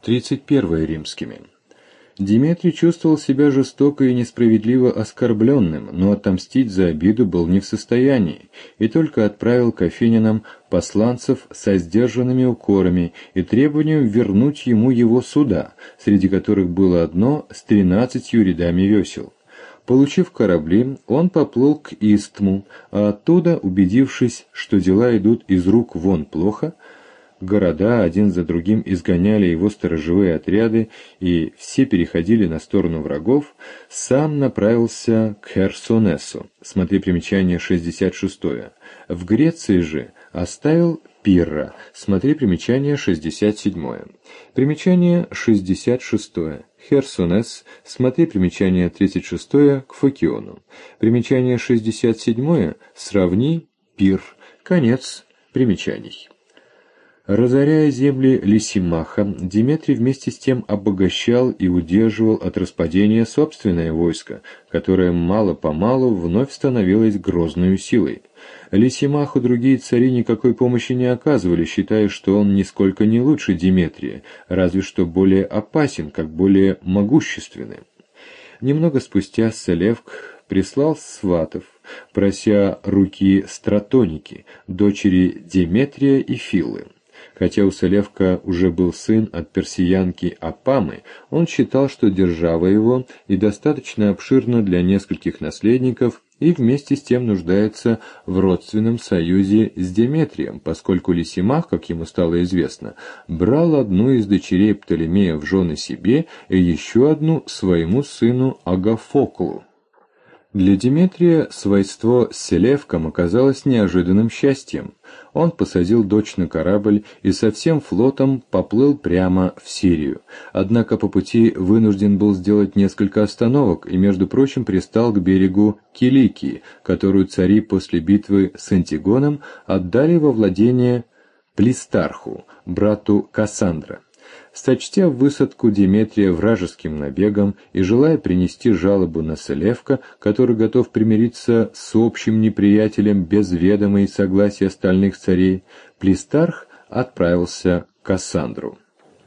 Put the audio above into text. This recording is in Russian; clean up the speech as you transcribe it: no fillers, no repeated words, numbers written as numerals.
31 римскими. Диметрий чувствовал себя жестоко и несправедливо оскорбленным, но отомстить за обиду был не в состоянии, и только отправил к афинянам посланцев со сдержанными укорами и требованием вернуть ему его суда, среди которых было одно с 13 рядами весел. Получив корабли, он поплыл к Истму, а оттуда, убедившись, что дела идут из рук вон плохо, города один за другим изгоняли его сторожевые отряды, и все переходили на сторону врагов, сам направился к Херсонесу, смотри примечание 66. В Греции же оставил Пирра, смотри примечание 67. Примечание 66. Херсонес, смотри примечание 36 к Фокиону. Примечание 67. Сравни Пир. Конец примечаний. Разоряя земли Лисимаха, Диметрий вместе с тем обогащал и удерживал от распадения собственное войско, которое мало-помалу вновь становилось грозной силой. Лисимаху другие цари никакой помощи не оказывали, считая, что он нисколько не лучше Диметрия, разве что более опасен, как более могущественный. Немного спустя Селевк прислал сватов, прося руки Стратоники, дочери Деметрия и Филы. Хотя у Селевка уже был сын от персиянки Апамы, он считал, что держава его и достаточно обширна для нескольких наследников и вместе с тем нуждается в родственном союзе с Деметрием, поскольку Лисимах, как ему стало известно, брал одну из дочерей Птолемея в жены себе и еще одну своему сыну Агафоклу. Для Деметрия свойство с Селевком оказалось неожиданным счастьем. Он посадил дочь на корабль и со всем флотом поплыл прямо в Сирию. Однако по пути вынужден был сделать несколько остановок и, между прочим, пристал к берегу Киликии, которую цари после битвы с Антигоном отдали во владение Плистарху, брату Кассандра. Сочтя высадку Деметрия вражеским набегом и желая принести жалобу на Селевка, который готов примириться с общим неприятелем без ведома и согласия остальных царей, Плистарх отправился к Кассандру.